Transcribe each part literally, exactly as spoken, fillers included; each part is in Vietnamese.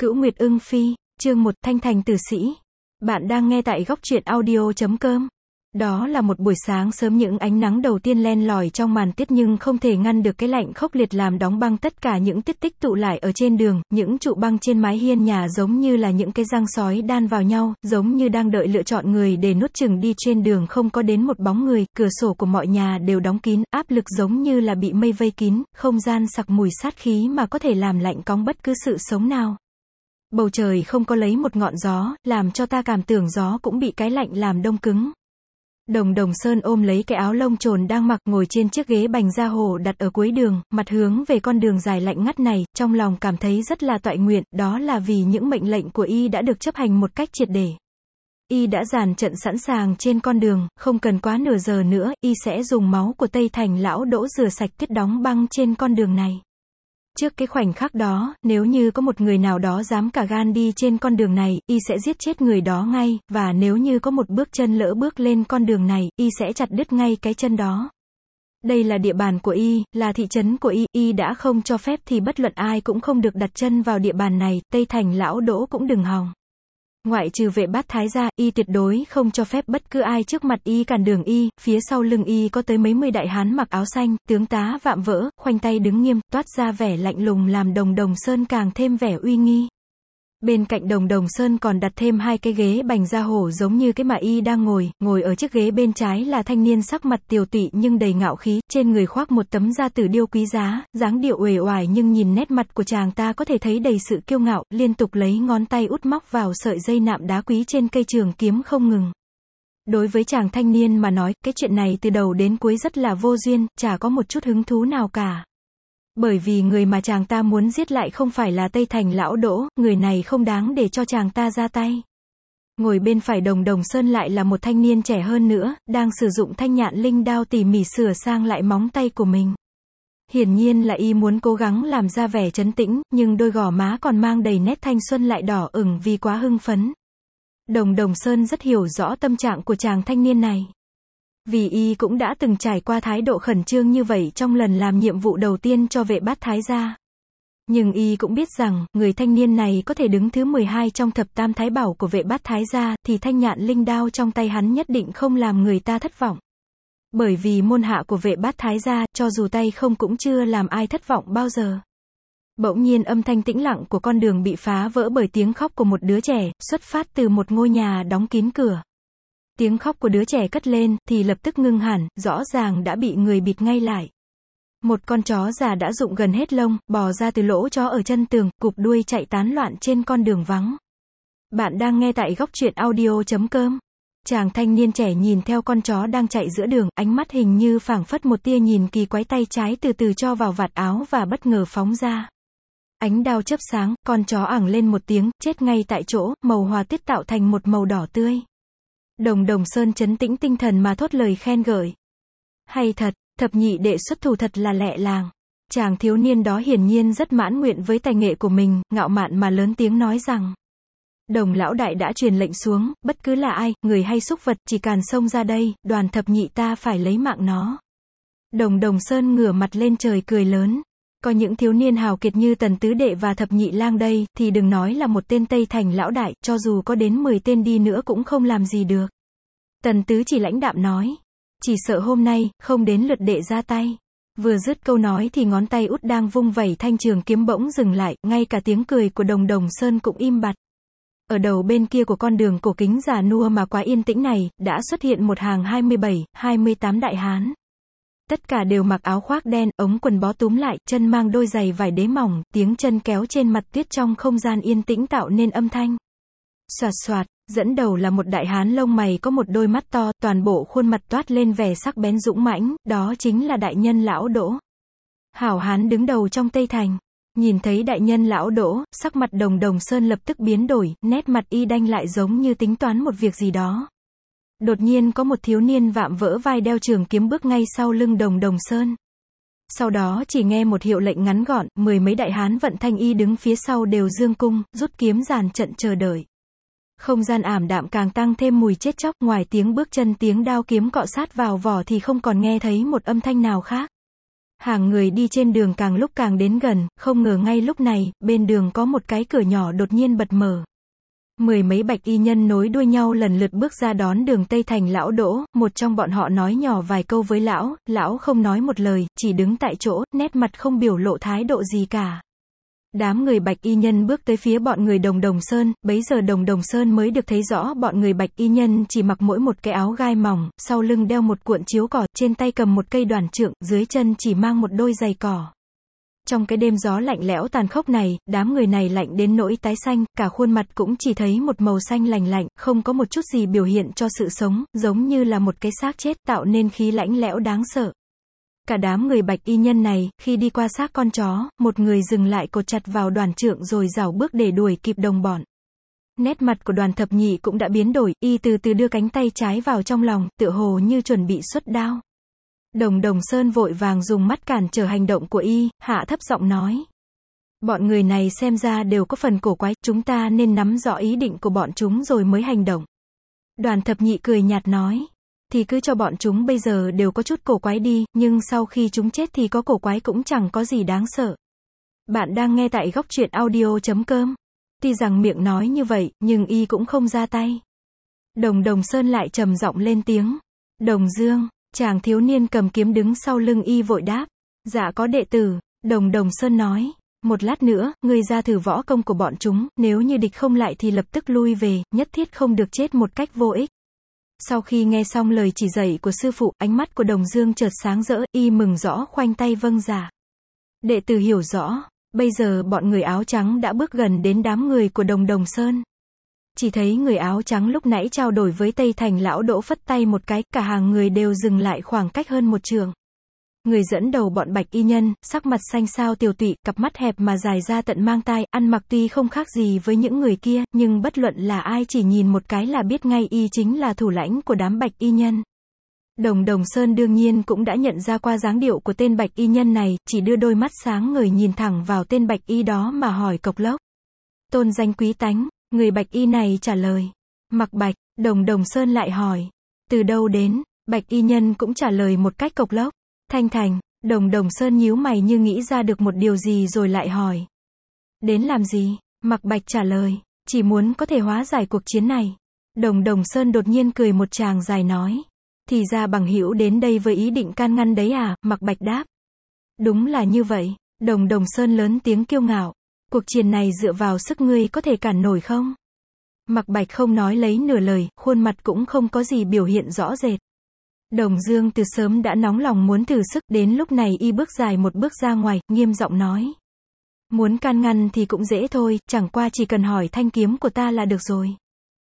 Cửu Nguyệt Ưng Phi, chương một, Thanh Thành Tử Sĩ. Bạn đang nghe tại góc truyện audio chấm com. Đó là một buổi sáng sớm, những ánh nắng đầu tiên len lỏi trong màn tiết nhưng không thể ngăn được cái lạnh khốc liệt làm đóng băng tất cả những tiết tích tụ lại ở trên đường, những trụ băng trên mái hiên nhà giống như là những cái răng sói đan vào nhau, giống như đang đợi lựa chọn người để nuốt chửng đi. Trên đường không có đến một bóng người, cửa sổ của mọi nhà đều đóng kín, áp lực giống như là bị mây vây kín, không gian sặc mùi sát khí mà có thể làm lạnh cóng bất cứ sự sống nào. Bầu trời không có lấy một ngọn gió, làm cho ta cảm tưởng gió cũng bị cái lạnh làm đông cứng. Đồng Đồng Sơn ôm lấy cái áo lông trồn đang mặc, ngồi trên chiếc ghế bành da hổ đặt ở cuối đường, mặt hướng về con đường dài lạnh ngắt này, trong lòng cảm thấy rất là toại nguyện, đó là vì những mệnh lệnh của y đã được chấp hành một cách triệt để. Y đã dàn trận sẵn sàng trên con đường, không cần quá nửa giờ nữa, y sẽ dùng máu của Tây Thành lão Đỗ rửa sạch tuyết đóng băng trên con đường này. Trước cái khoảnh khắc đó, nếu như có một người nào đó dám cả gan đi trên con đường này, y sẽ giết chết người đó ngay, và nếu như có một bước chân lỡ bước lên con đường này, y sẽ chặt đứt ngay cái chân đó. Đây là địa bàn của y, là thị trấn của y, y đã không cho phép thì bất luận ai cũng không được đặt chân vào địa bàn này, Tây Thành lão Đỗ cũng đừng hòng. Ngoại trừ Vệ Bát Thái ra, y tuyệt đối không cho phép bất cứ ai trước mặt y cản đường y. Phía sau lưng y có tới mấy mươi đại hán mặc áo xanh, tướng tá vạm vỡ, khoanh tay đứng nghiêm, toát ra vẻ lạnh lùng làm Đồng Đồng Sơn càng thêm vẻ uy nghi. Bên cạnh Đồng Đồng Sơn còn đặt thêm hai cái ghế bành da hổ giống như cái mà y đang ngồi, ngồi ở chiếc ghế bên trái là thanh niên sắc mặt tiều tụy nhưng đầy ngạo khí, trên người khoác một tấm da tử điêu quý giá, dáng điệu uể oải nhưng nhìn nét mặt của chàng ta có thể thấy đầy sự kiêu ngạo, liên tục lấy ngón tay út móc vào sợi dây nạm đá quý trên cây trường kiếm không ngừng. Đối với chàng thanh niên mà nói, cái chuyện này từ đầu đến cuối rất là vô duyên, chả có một chút hứng thú nào cả. Bởi vì người mà chàng ta muốn giết lại không phải là Tây Thành lão Đỗ, người này không đáng để cho chàng ta ra tay. Ngồi bên phải Đồng Đồng Sơn lại là một thanh niên trẻ hơn nữa, đang sử dụng thanh nhạn linh đao tỉ mỉ sửa sang lại móng tay của mình. Hiển nhiên là y muốn cố gắng làm ra vẻ trấn tĩnh, nhưng đôi gò má còn mang đầy nét thanh xuân lại đỏ ửng vì quá hưng phấn. Đồng Đồng Sơn rất hiểu rõ tâm trạng của chàng thanh niên này. Vì y cũng đã từng trải qua thái độ khẩn trương như vậy trong lần làm nhiệm vụ đầu tiên cho Vệ Bát Thái gia. Nhưng y cũng biết rằng, người thanh niên này có thể đứng thứ mười hai trong thập tam thái bảo của Vệ Bát Thái gia, thì thanh nhạn linh đao trong tay hắn nhất định không làm người ta thất vọng. Bởi vì môn hạ của Vệ Bát Thái gia, cho dù tay không cũng chưa làm ai thất vọng bao giờ. Bỗng nhiên âm thanh tĩnh lặng của con đường bị phá vỡ bởi tiếng khóc của một đứa trẻ, xuất phát từ một ngôi nhà đóng kín cửa. Tiếng khóc của đứa trẻ cất lên, thì lập tức ngưng hẳn, rõ ràng đã bị người bịt ngay lại. Một con chó già đã rụng gần hết lông, bò ra từ lỗ chó ở chân tường, cụp đuôi chạy tán loạn trên con đường vắng. Bạn đang nghe tại góc truyện audio chấm com. Chàng thanh niên trẻ nhìn theo con chó đang chạy giữa đường, ánh mắt hình như phảng phất một tia nhìn kỳ quái, tay trái từ từ cho vào vạt áo và bất ngờ phóng ra. Ánh đao chớp sáng, con chó ẳng lên một tiếng, chết ngay tại chỗ, màu hòa tiết tạo thành một màu đỏ tươi. Đồng Đồng Sơn trấn tĩnh tinh thần mà thốt lời khen ngợi. Hay thật, thập nhị đệ xuất thủ thật là lẹ làng. Chàng thiếu niên đó hiển nhiên rất mãn nguyện với tài nghệ của mình, ngạo mạn mà lớn tiếng nói rằng. Đồng lão đại đã truyền lệnh xuống, bất cứ là ai, người hay súc vật, chỉ càn xông ra đây, đoàn thập nhị ta phải lấy mạng nó. Đồng Đồng Sơn ngửa mặt lên trời cười lớn. Có những thiếu niên hào kiệt như Tần Tứ Đệ và Thập Nhị Lang đây, thì đừng nói là một tên Tây Thành lão đại, cho dù có đến mười tên đi nữa cũng không làm gì được. Tần Tứ chỉ lãnh đạm nói. Chỉ sợ hôm nay, không đến lượt đệ ra tay. Vừa dứt câu nói thì ngón tay út đang vung vẩy thanh trường kiếm bỗng dừng lại, ngay cả tiếng cười của Đồng Đồng Sơn cũng im bặt. Ở đầu bên kia của con đường cổ kính già nua mà quá yên tĩnh này, đã xuất hiện một hàng hai mươi bảy, hai mươi tám đại hán. Tất cả đều mặc áo khoác đen, ống quần bó túm lại, chân mang đôi giày vải đế mỏng, tiếng chân kéo trên mặt tuyết trong không gian yên tĩnh tạo nên âm thanh. Xoạt xoạt, dẫn đầu là một đại hán lông mày có một đôi mắt to, toàn bộ khuôn mặt toát lên vẻ sắc bén dũng mãnh, đó chính là đại nhân lão Đỗ. Hảo hán đứng đầu trong Tây Thành. Nhìn thấy đại nhân lão Đỗ, sắc mặt Đồng Đồng Sơn lập tức biến đổi, nét mặt y đanh lại giống như tính toán một việc gì đó. Đột nhiên có một thiếu niên vạm vỡ vai đeo trường kiếm bước ngay sau lưng Đồng Đồng Sơn. Sau đó chỉ nghe một hiệu lệnh ngắn gọn, mười mấy đại hán vận thanh y đứng phía sau đều dương cung, rút kiếm dàn trận chờ đợi. Không gian ảm đạm càng tăng thêm mùi chết chóc, ngoài tiếng bước chân tiếng đao kiếm cọ sát vào vỏ thì không còn nghe thấy một âm thanh nào khác. Hàng người đi trên đường càng lúc càng đến gần, không ngờ ngay lúc này, bên đường có một cái cửa nhỏ đột nhiên bật mở. Mười mấy bạch y nhân nối đuôi nhau lần lượt bước ra đón đường Tây Thành lão Đỗ, một trong bọn họ nói nhỏ vài câu với lão, lão không nói một lời, chỉ đứng tại chỗ, nét mặt không biểu lộ thái độ gì cả. Đám người bạch y nhân bước tới phía bọn người Đồng Đồng Sơn, bấy giờ Đồng Đồng Sơn mới được thấy rõ bọn người bạch y nhân chỉ mặc mỗi một cái áo gai mỏng, sau lưng đeo một cuộn chiếu cỏ, trên tay cầm một cây đoàn trượng, dưới chân chỉ mang một đôi giày cỏ. Trong cái đêm gió lạnh lẽo tàn khốc này, đám người này lạnh đến nỗi tái xanh, cả khuôn mặt cũng chỉ thấy một màu xanh lành lạnh, không có một chút gì biểu hiện cho sự sống, giống như là một cái xác chết, tạo nên khí lạnh lẽo đáng sợ. Cả đám người bạch y nhân này, khi đi qua xác con chó, một người dừng lại cột chặt vào đoàn trượng rồi rảo bước để đuổi kịp đồng bọn. Nét mặt của Đoàn Thập Nhị cũng đã biến đổi, y từ từ đưa cánh tay trái vào trong lòng, tựa hồ như chuẩn bị xuất đao. Đồng Đồng Sơn vội vàng dùng mắt cản trở hành động của y, hạ thấp giọng nói. Bọn người này xem ra đều có phần cổ quái, chúng ta nên nắm rõ ý định của bọn chúng rồi mới hành động. Đoàn Thập Nhị cười nhạt nói. Thì cứ cho bọn chúng bây giờ đều có chút cổ quái đi, nhưng sau khi chúng chết thì có cổ quái cũng chẳng có gì đáng sợ. Bạn đang nghe tại góc truyện audio chấm com. Tuy rằng miệng nói như vậy, nhưng y cũng không ra tay. Đồng Đồng Sơn lại trầm giọng lên tiếng. Đồng Dương, chàng thiếu niên cầm kiếm đứng sau lưng y vội đáp. Dạ có đệ tử, Đồng Đồng Sơn nói. Một lát nữa, ngươi ra thử võ công của bọn chúng, nếu như địch không lại thì lập tức lui về, nhất thiết không được chết một cách vô ích. Sau khi nghe xong lời chỉ dạy của sư phụ, ánh mắt của Đồng Dương chợt sáng rỡ, y mừng rõ khoanh tay vâng dạ. Đệ tử hiểu rõ, bây giờ bọn người áo trắng đã bước gần đến đám người của Đồng Đồng Sơn. Chỉ thấy người áo trắng lúc nãy trao đổi với Tây Thành lão Đỗ phất tay một cái, cả hàng người đều dừng lại khoảng cách hơn một trượng. Người dẫn đầu bọn bạch y nhân, sắc mặt xanh xao tiều tụy, cặp mắt hẹp mà dài ra tận mang tai, ăn mặc tuy không khác gì với những người kia, nhưng bất luận là ai chỉ nhìn một cái là biết ngay y chính là thủ lãnh của đám bạch y nhân. Đồng Đồng Sơn đương nhiên cũng đã nhận ra qua dáng điệu của tên bạch y nhân này, chỉ đưa đôi mắt sáng ngời nhìn thẳng vào tên bạch y đó mà hỏi cộc lốc. Tôn danh quý tánh, người bạch y này trả lời. Mặc Bạch. Đồng Đồng Sơn lại hỏi. Từ đâu đến? Bạch y nhân cũng trả lời một cách cộc lốc. Thanh Thành. Đồng Đồng Sơn nhíu mày như nghĩ ra được một điều gì rồi lại hỏi. Đến làm gì? Mặc Bạch trả lời. Chỉ muốn có thể hóa giải cuộc chiến này. Đồng Đồng Sơn đột nhiên cười một tràng dài nói. Thì ra bằng hữu đến đây với ý định can ngăn đấy à? Mặc Bạch đáp. Đúng là như vậy. Đồng Đồng Sơn lớn tiếng kiêu ngạo. Cuộc chiến này dựa vào sức ngươi có thể cản nổi không? Mặc Bạch không nói lấy nửa lời, khuôn mặt cũng không có gì biểu hiện rõ rệt. Đồng Dương từ sớm đã nóng lòng muốn thử sức, đến lúc này y bước dài một bước ra ngoài, nghiêm giọng nói. Muốn can ngăn thì cũng dễ thôi, chẳng qua chỉ cần hỏi thanh kiếm của ta là được rồi.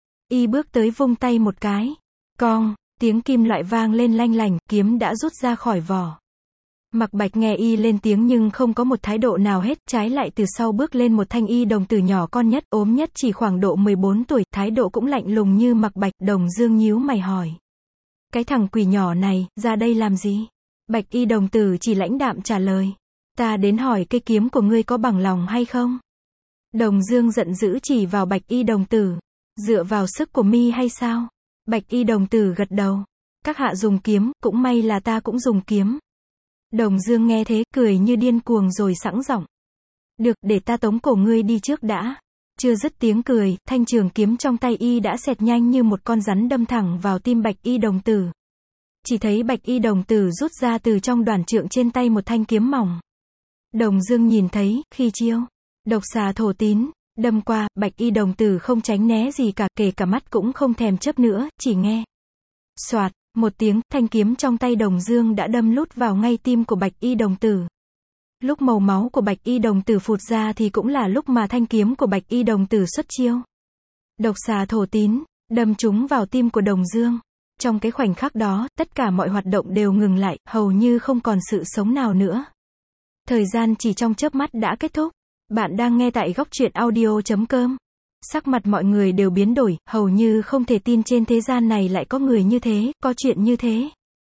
Y bước tới vung tay một cái. Cong, tiếng kim loại vang lên lanh lành, kiếm đã rút ra khỏi vỏ. Mặc Bạch nghe y lên tiếng nhưng không có một thái độ nào hết, trái lại từ sau bước lên một thanh y đồng tử nhỏ con nhất, ốm nhất chỉ khoảng độ mười bốn tuổi, thái độ cũng lạnh lùng như Mặc Bạch. Đồng Dương nhíu mày hỏi. Cái thằng quỷ nhỏ này, ra đây làm gì? Bạch y đồng tử chỉ lãnh đạm trả lời. Ta đến hỏi cây kiếm của ngươi có bằng lòng hay không? Đồng Dương giận dữ chỉ vào Bạch y đồng tử. Dựa vào sức của mi hay sao? Bạch y đồng tử gật đầu. Các hạ dùng kiếm, cũng may là ta cũng dùng kiếm. Đồng Dương nghe thế, cười như điên cuồng rồi sẵn giọng. Được, để ta tống cổ ngươi đi trước đã. Chưa dứt tiếng cười, thanh trường kiếm trong tay y đã xẹt nhanh như một con rắn đâm thẳng vào tim Bạch y đồng tử. Chỉ thấy Bạch y đồng tử rút ra từ trong đoàn trượng trên tay một thanh kiếm mỏng. Đồng Dương nhìn thấy, khi chiêu độc xà thổ tín đâm qua, Bạch y đồng tử không tránh né gì cả, kể cả mắt cũng không thèm chớp nữa, chỉ nghe soạt một tiếng, thanh kiếm trong tay Đồng Dương đã đâm lút vào ngay tim của Bạch y đồng tử. Lúc màu máu của Bạch y đồng tử phụt ra thì cũng là lúc mà thanh kiếm của Bạch y đồng tử xuất chiêu. Độc xà thổ tín đâm trúng vào tim của Đồng Dương. Trong cái khoảnh khắc đó, tất cả mọi hoạt động đều ngừng lại, hầu như không còn sự sống nào nữa. Thời gian chỉ trong chớp mắt đã kết thúc. Bạn đang nghe tại góc truyện audio chấm com. Sắc mặt mọi người đều biến đổi, hầu như không thể tin trên thế gian này lại có người như thế, có chuyện như thế.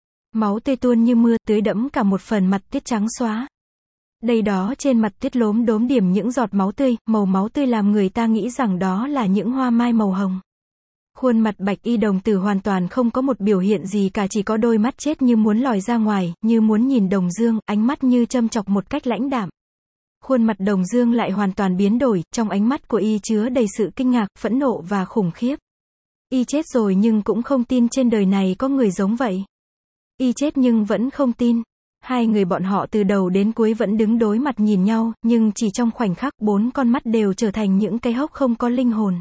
Máu tươi tuôn như mưa, tưới đẫm cả một phần mặt tuyết trắng xóa. Đây đó trên mặt tuyết lốm đốm điểm những giọt máu tươi, màu máu tươi làm người ta nghĩ rằng đó là những hoa mai màu hồng. Khuôn mặt bạch y đồng tử hoàn toàn không có một biểu hiện gì cả, chỉ có đôi mắt chết như muốn lòi ra ngoài, như muốn nhìn Đồng Dương, ánh mắt như châm chọc một cách lãnh đạm. Khuôn mặt Đồng Dương lại hoàn toàn biến đổi, trong ánh mắt của y chứa đầy sự kinh ngạc, phẫn nộ và khủng khiếp. Y chết rồi nhưng cũng không tin trên đời này có người giống vậy. Y chết nhưng vẫn không tin. Hai người bọn họ từ đầu đến cuối vẫn đứng đối mặt nhìn nhau, nhưng chỉ trong khoảnh khắc, bốn con mắt đều trở thành những cái hốc không có linh hồn.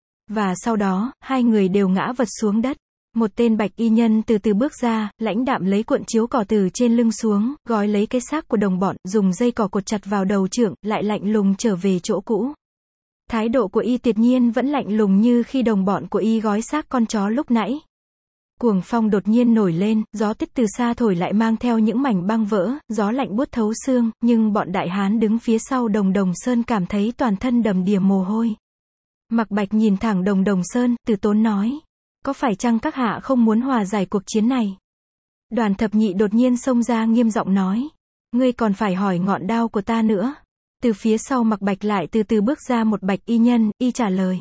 Và sau đó, hai người đều ngã vật xuống đất. Một tên bạch y nhân từ từ bước ra, lãnh đạm lấy cuộn chiếu cỏ từ trên lưng xuống, gói lấy cái xác của đồng bọn, dùng dây cỏ cột chặt vào đầu trượng, lại lạnh lùng trở về chỗ cũ. Thái độ của y tuyệt nhiên vẫn lạnh lùng như khi đồng bọn của y gói xác con chó lúc nãy. Cuồng phong đột nhiên nổi lên, gió tích từ xa thổi lại mang theo những mảnh băng vỡ, gió lạnh buốt thấu xương, nhưng bọn đại hán đứng phía sau Đồng Đồng Sơn cảm thấy toàn thân đầm đìa mồ hôi. Mạc Bạch nhìn thẳng Đồng Đồng Sơn, từ tốn nói. Có phải chăng các hạ không muốn hòa giải cuộc chiến này? Đoàn Thập Nhị đột nhiên xông ra nghiêm giọng nói. Ngươi còn phải hỏi ngọn đao của ta nữa. Từ phía sau Mạc Bạch lại từ từ bước ra một bạch y nhân, y trả lời.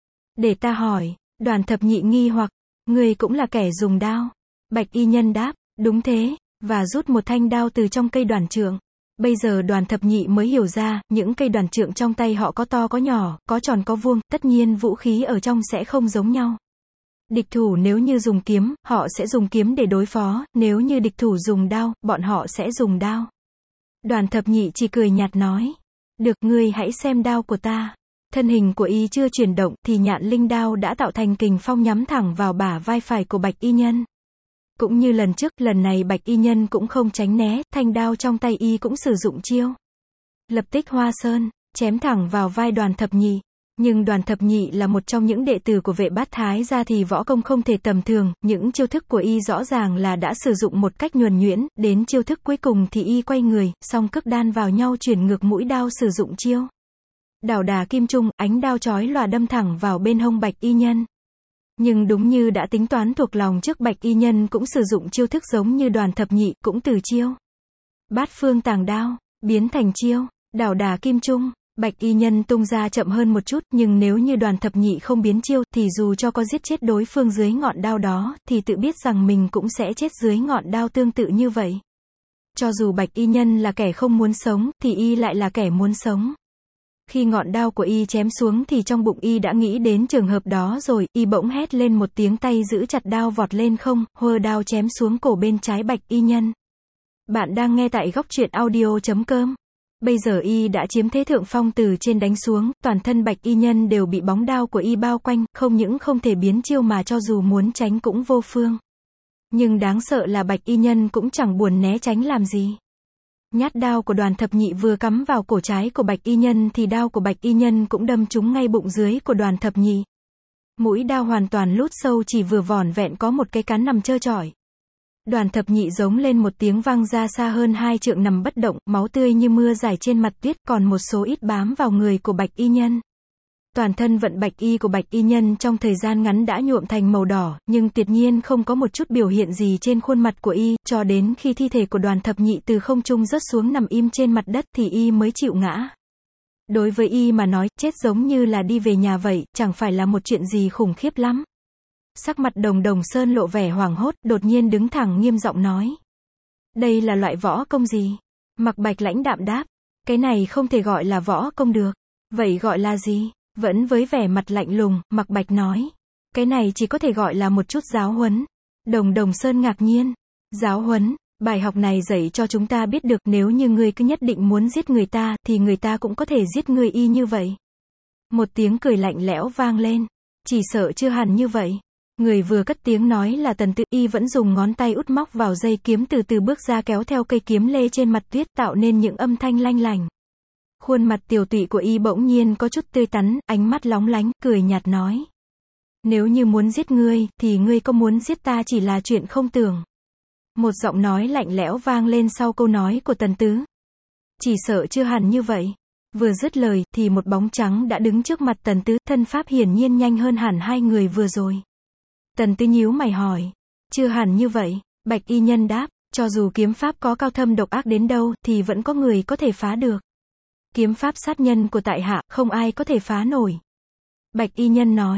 Để ta hỏi. Đoàn Thập Nhị nghi hoặc. Ngươi cũng là kẻ dùng đao. Bạch y nhân đáp. Đúng thế. Và rút một thanh đao từ trong cây đoàn trượng. Bây giờ Đoàn Thập Nhị mới hiểu ra, những cây đoàn trượng trong tay họ có to có nhỏ, có tròn có vuông, tất nhiên vũ khí ở trong sẽ không giống nhau. Địch thủ nếu như dùng kiếm, họ sẽ dùng kiếm để đối phó, nếu như địch thủ dùng đao, bọn họ sẽ dùng đao. Đoàn Thập Nhị chỉ cười nhạt nói. Được, ngươi hãy xem đao của ta. Thân hình của y chưa chuyển động, thì nhạn linh đao đã tạo thành kình phong nhắm thẳng vào bả vai phải của bạch y nhân. Cũng như lần trước, lần này bạch y nhân cũng không tránh né, thanh đao trong tay y cũng sử dụng chiêu. Lập tích Hoa Sơn, chém thẳng vào vai Đoàn Thập Nhị. Nhưng Đoàn Thập Nhị là một trong những đệ tử của Vệ Bát Thái gia thì võ công không thể tầm thường, những chiêu thức của y rõ ràng là đã sử dụng một cách nhuần nhuyễn, đến chiêu thức cuối cùng thì y quay người, song cước đan vào nhau chuyển ngược mũi đao sử dụng chiêu. Đảo đà kim trung, ánh đao chói lòa đâm thẳng vào bên hông bạch y nhân. Nhưng đúng như đã tính toán thuộc lòng trước, bạch y nhân cũng sử dụng chiêu thức giống như Đoàn Thập Nhị, cũng từ chiêu Bát Phương Tàng Đao, biến thành chiêu đảo đà kim trung. Bạch y nhân tung ra chậm hơn một chút, nhưng nếu như Đoàn Thập Nhị không biến chiêu, thì dù cho có giết chết đối phương dưới ngọn đao đó, thì tự biết rằng mình cũng sẽ chết dưới ngọn đao tương tự như vậy. Cho dù bạch y nhân là kẻ không muốn sống, thì y lại là kẻ muốn sống. Khi ngọn đao của y chém xuống thì trong bụng y đã nghĩ đến trường hợp đó rồi, y bỗng hét lên một tiếng, tay giữ chặt đao vọt lên không, hơ đao chém xuống cổ bên trái bạch y nhân. Bạn đang nghe tại góc truyện audio chấm com. Bây giờ y đã chiếm thế thượng phong, từ trên đánh xuống, toàn thân bạch y nhân đều bị bóng đao của y bao quanh, không những không thể biến chiêu mà cho dù muốn tránh cũng vô phương. Nhưng đáng sợ là bạch y nhân cũng chẳng buồn né tránh làm gì. Nhát đao của Đoàn Thập Nhị vừa cắm vào cổ trái của bạch y nhân thì đao của bạch y nhân cũng đâm trúng ngay bụng dưới của Đoàn Thập Nhị. Mũi đao hoàn toàn lút sâu, chỉ vừa vỏn vẹn có một cái cán nằm trơ trọi. Đoàn Thập Nhị giống lên một tiếng vang ra xa hơn hai trượng nằm bất động, máu tươi như mưa rải trên mặt tuyết, còn một số ít bám vào người của bạch y nhân. Toàn thân vận bạch y của bạch y nhân trong thời gian ngắn đã nhuộm thành màu đỏ, nhưng tuyệt nhiên không có một chút biểu hiện gì trên khuôn mặt của y, cho đến khi thi thể của Đoàn Thập Nhị từ không trung rớt xuống nằm im trên mặt đất thì y mới chịu ngã. Đối với y mà nói, chết giống như là đi về nhà vậy, chẳng phải là một chuyện gì khủng khiếp lắm. Sắc mặt Đồng Đồng Sơn lộ vẻ hoảng hốt, đột nhiên đứng thẳng nghiêm giọng nói. Đây là loại võ công gì? Mạc Bạch lãnh đạm đáp. Cái này không thể gọi là võ công được. Vậy gọi là gì? Vẫn với vẻ mặt lạnh lùng, Mạc Bạch nói. Cái này chỉ có thể gọi là một chút giáo huấn. Đồng Đồng Sơn ngạc nhiên. Giáo huấn? Bài học này dạy cho chúng ta biết được, nếu như ngươi cứ nhất định muốn giết người ta, thì người ta cũng có thể giết ngươi y như vậy. Một tiếng cười lạnh lẽo vang lên. Chỉ sợ chưa hẳn như vậy. Người vừa cất tiếng nói là Tần Tư, y vẫn dùng ngón tay út móc vào dây kiếm, từ từ bước ra kéo theo cây kiếm lê trên mặt tuyết, tạo nên những âm thanh lanh lành. Khuôn mặt tiều tụy của y bỗng nhiên có chút tươi tắn, ánh mắt lóng lánh, cười nhạt nói. Nếu như muốn giết ngươi, thì ngươi có muốn giết ta chỉ là chuyện không tưởng. Một giọng nói lạnh lẽo vang lên sau câu nói của Tần Tứ. Chỉ sợ chưa hẳn như vậy. Vừa dứt lời, thì một bóng trắng đã đứng trước mặt Tần Tứ, thân pháp hiển nhiên nhanh hơn hẳn hai người vừa rồi. Tần Tứ nhíu mày hỏi. Chưa hẳn như vậy. Bạch y nhân đáp. Cho dù kiếm pháp có cao thâm độc ác đến đâu, thì vẫn có người có thể phá được. Kiếm pháp sát nhân của tại hạ, không ai có thể phá nổi. Bạch y nhân nói.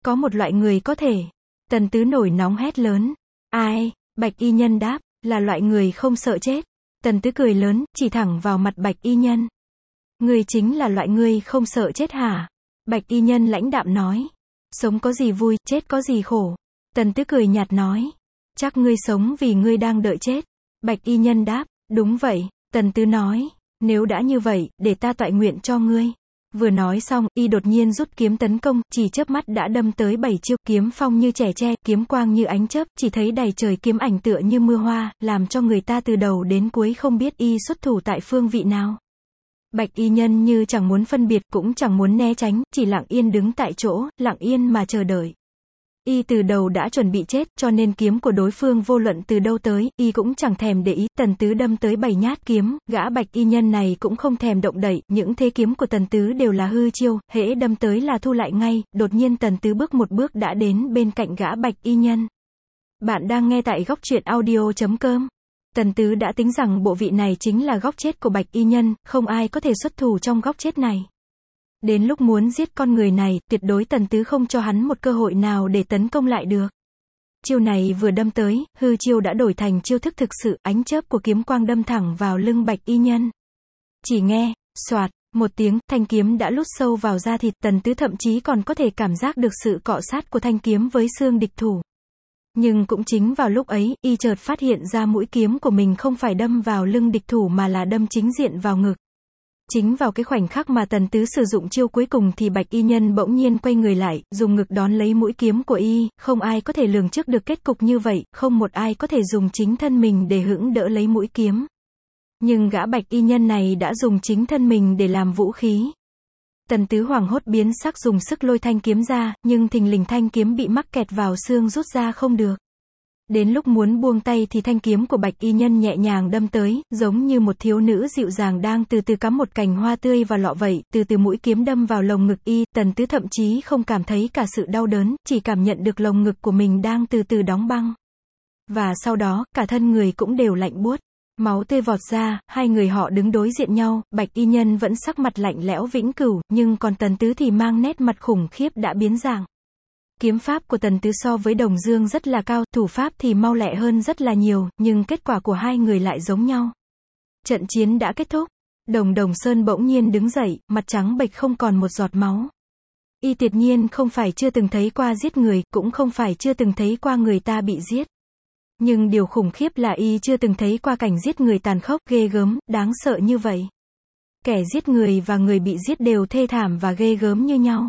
Có một loại người có thể. Tần Tứ nổi nóng hét lớn. Ai? Bạch y nhân đáp, là loại người không sợ chết. Tần Tứ cười lớn, chỉ thẳng vào mặt bạch y nhân. Ngươi chính là loại người không sợ chết hả? Bạch y nhân lãnh đạm nói. Sống có gì vui, chết có gì khổ. Tần Tứ cười nhạt nói. Chắc ngươi sống vì ngươi đang đợi chết. Bạch y nhân đáp, đúng vậy. Tần Tứ nói, nếu đã như vậy, để ta toại nguyện cho ngươi. Vừa nói xong, y đột nhiên rút kiếm tấn công, chỉ chớp mắt đã đâm tới bảy chiêu, kiếm phong như chẻ tre, kiếm quang như ánh chớp, chỉ thấy đầy trời kiếm ảnh tựa như mưa hoa, làm cho người ta từ đầu đến cuối không biết y xuất thủ tại phương vị nào. Bạch y nhân như chẳng muốn phân biệt, cũng chẳng muốn né tránh, chỉ lặng yên đứng tại chỗ, lặng yên mà chờ đợi. Y từ đầu đã chuẩn bị chết, cho nên kiếm của đối phương vô luận từ đâu tới, y cũng chẳng thèm để ý. Tần Tứ đâm tới bảy nhát kiếm, gã bạch y nhân này cũng không thèm động đậy, những thế kiếm của Tần Tứ đều là hư chiêu, hễ đâm tới là thu lại ngay. Đột nhiên Tần Tứ bước một bước đã đến bên cạnh gã bạch y nhân. Bạn đang nghe tại góc truyện audio chấm com. Tần Tứ đã tính rằng bộ vị này chính là góc chết của bạch y nhân, không ai có thể xuất thủ trong góc chết này. Đến lúc muốn giết con người này, tuyệt đối Tần Tứ không cho hắn một cơ hội nào để tấn công lại được. Chiêu này vừa đâm tới, hư chiêu đã đổi thành chiêu thức thực sự, ánh chớp của kiếm quang đâm thẳng vào lưng bạch y nhân. Chỉ nghe, xoạt, một tiếng, thanh kiếm đã lút sâu vào da thịt. Tần Tứ thậm chí còn có thể cảm giác được sự cọ sát của thanh kiếm với xương địch thủ. Nhưng cũng chính vào lúc ấy, y chợt phát hiện ra mũi kiếm của mình không phải đâm vào lưng địch thủ mà là đâm chính diện vào ngực. Chính vào cái khoảnh khắc mà Tần Tứ sử dụng chiêu cuối cùng thì bạch y nhân bỗng nhiên quay người lại, dùng ngực đón lấy mũi kiếm của y. Không ai có thể lường trước được kết cục như vậy, không một ai có thể dùng chính thân mình để hững đỡ lấy mũi kiếm. Nhưng gã bạch y nhân này đã dùng chính thân mình để làm vũ khí. Tần Tứ hoảng hốt biến sắc, dùng sức lôi thanh kiếm ra, nhưng thình lình thanh kiếm bị mắc kẹt vào xương, rút ra không được. Đến lúc muốn buông tay thì thanh kiếm của bạch y nhân nhẹ nhàng đâm tới, giống như một thiếu nữ dịu dàng đang từ từ cắm một cành hoa tươi vào lọ vậy, từ từ mũi kiếm đâm vào lồng ngực y. Tần Tứ thậm chí không cảm thấy cả sự đau đớn, chỉ cảm nhận được lồng ngực của mình đang từ từ đóng băng. Và sau đó, cả thân người cũng đều lạnh buốt. Máu tươi vọt ra, hai người họ đứng đối diện nhau, bạch y nhân vẫn sắc mặt lạnh lẽo vĩnh cửu, nhưng còn Tần Tứ thì mang nét mặt khủng khiếp đã biến dạng. Kiếm pháp của Tần Tứ so với Đồng Dương rất là cao, thủ pháp thì mau lẹ hơn rất là nhiều, nhưng kết quả của hai người lại giống nhau. Trận chiến đã kết thúc. Đồng Đồng Sơn bỗng nhiên đứng dậy, mặt trắng bệch không còn một giọt máu. Y tuyệt nhiên không phải chưa từng thấy qua giết người, cũng không phải chưa từng thấy qua người ta bị giết. Nhưng điều khủng khiếp là y chưa từng thấy qua cảnh giết người tàn khốc, ghê gớm, đáng sợ như vậy. Kẻ giết người và người bị giết đều thê thảm và ghê gớm như nhau.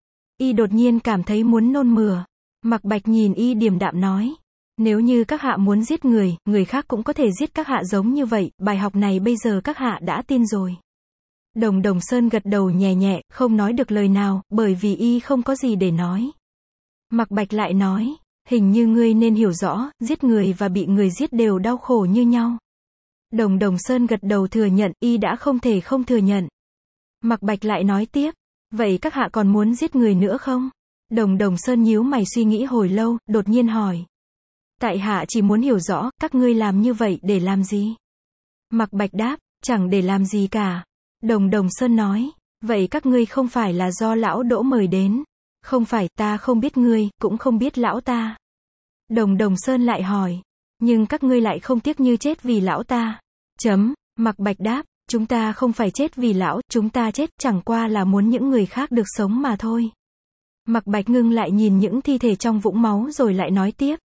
Y đột nhiên cảm thấy muốn nôn mửa. Mạc Bạch nhìn y điềm đạm nói. Nếu như các hạ muốn giết người, người khác cũng có thể giết các hạ giống như vậy, bài học này bây giờ các hạ đã tin rồi. Đồng Đồng Sơn gật đầu nhẹ nhẹ, không nói được lời nào, bởi vì y không có gì để nói. Mạc Bạch lại nói, hình như ngươi nên hiểu rõ, giết người và bị người giết đều đau khổ như nhau. Đồng Đồng Sơn gật đầu thừa nhận, y đã không thể không thừa nhận. Mạc Bạch lại nói tiếp, vậy các hạ còn muốn giết người nữa không? Đồng Đồng Sơn nhíu mày suy nghĩ hồi lâu, đột nhiên hỏi. Tại hạ chỉ muốn hiểu rõ, các ngươi làm như vậy để làm gì? Mạc Bạch đáp, chẳng để làm gì cả. Đồng Đồng Sơn nói, vậy các ngươi không phải là do lão Đỗ mời đến? Không phải, ta không biết ngươi, cũng không biết lão ta. Đồng Đồng Sơn lại hỏi, nhưng các ngươi lại không tiếc như chết vì lão ta. Chấm, Mạc Bạch đáp, chúng ta không phải chết vì lão, chúng ta chết chẳng qua là muốn những người khác được sống mà thôi. Mạc Bạch ngưng lại nhìn những thi thể trong vũng máu rồi lại nói tiếp.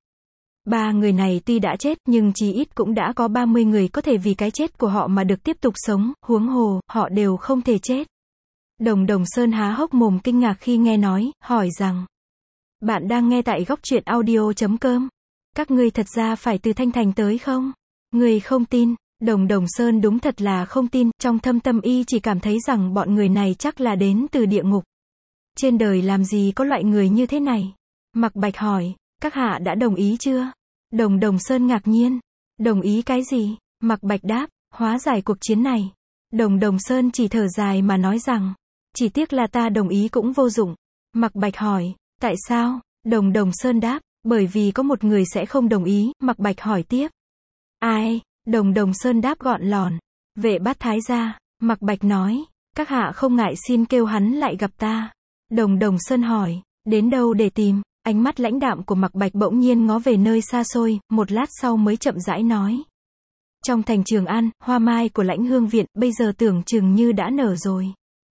Ba người này tuy đã chết, nhưng chí ít cũng đã có ba mươi người có thể vì cái chết của họ mà được tiếp tục sống, huống hồ, họ đều không thể chết. Đồng Đồng Sơn há hốc mồm kinh ngạc khi nghe nói, hỏi rằng. Bạn đang nghe tại góc truyện audio chấm com. Các ngươi thật ra phải từ Thanh Thành tới không? Ngươi không tin. Đồng Đồng Sơn đúng thật là không tin, trong thâm tâm y chỉ cảm thấy rằng bọn người này chắc là đến từ địa ngục. Trên đời làm gì có loại người như thế này? Mạc Bạch hỏi, các hạ đã đồng ý chưa? Đồng Đồng Sơn ngạc nhiên. Đồng ý cái gì? Mạc Bạch đáp, hóa giải cuộc chiến này. Đồng Đồng Sơn chỉ thở dài mà nói rằng, chỉ tiếc là ta đồng ý cũng vô dụng. Mạc Bạch hỏi, tại sao? Đồng Đồng Sơn đáp, bởi vì có một người sẽ không đồng ý. Mạc Bạch hỏi tiếp. Ai? Đồng Đồng Sơn đáp gọn lòn. Vệ Bát Thái gia. Mạc Bạch nói, các hạ không ngại xin kêu hắn lại gặp ta. Đồng Đồng Sơn hỏi, Đến đâu để tìm? Ánh mắt lãnh đạm của Mạc Bạch bỗng nhiên ngó về nơi xa xôi, một lát sau mới chậm rãi nói. Trong thành Trường An, hoa mai của Lãnh Hương Viện, bây giờ tưởng chừng như đã nở rồi.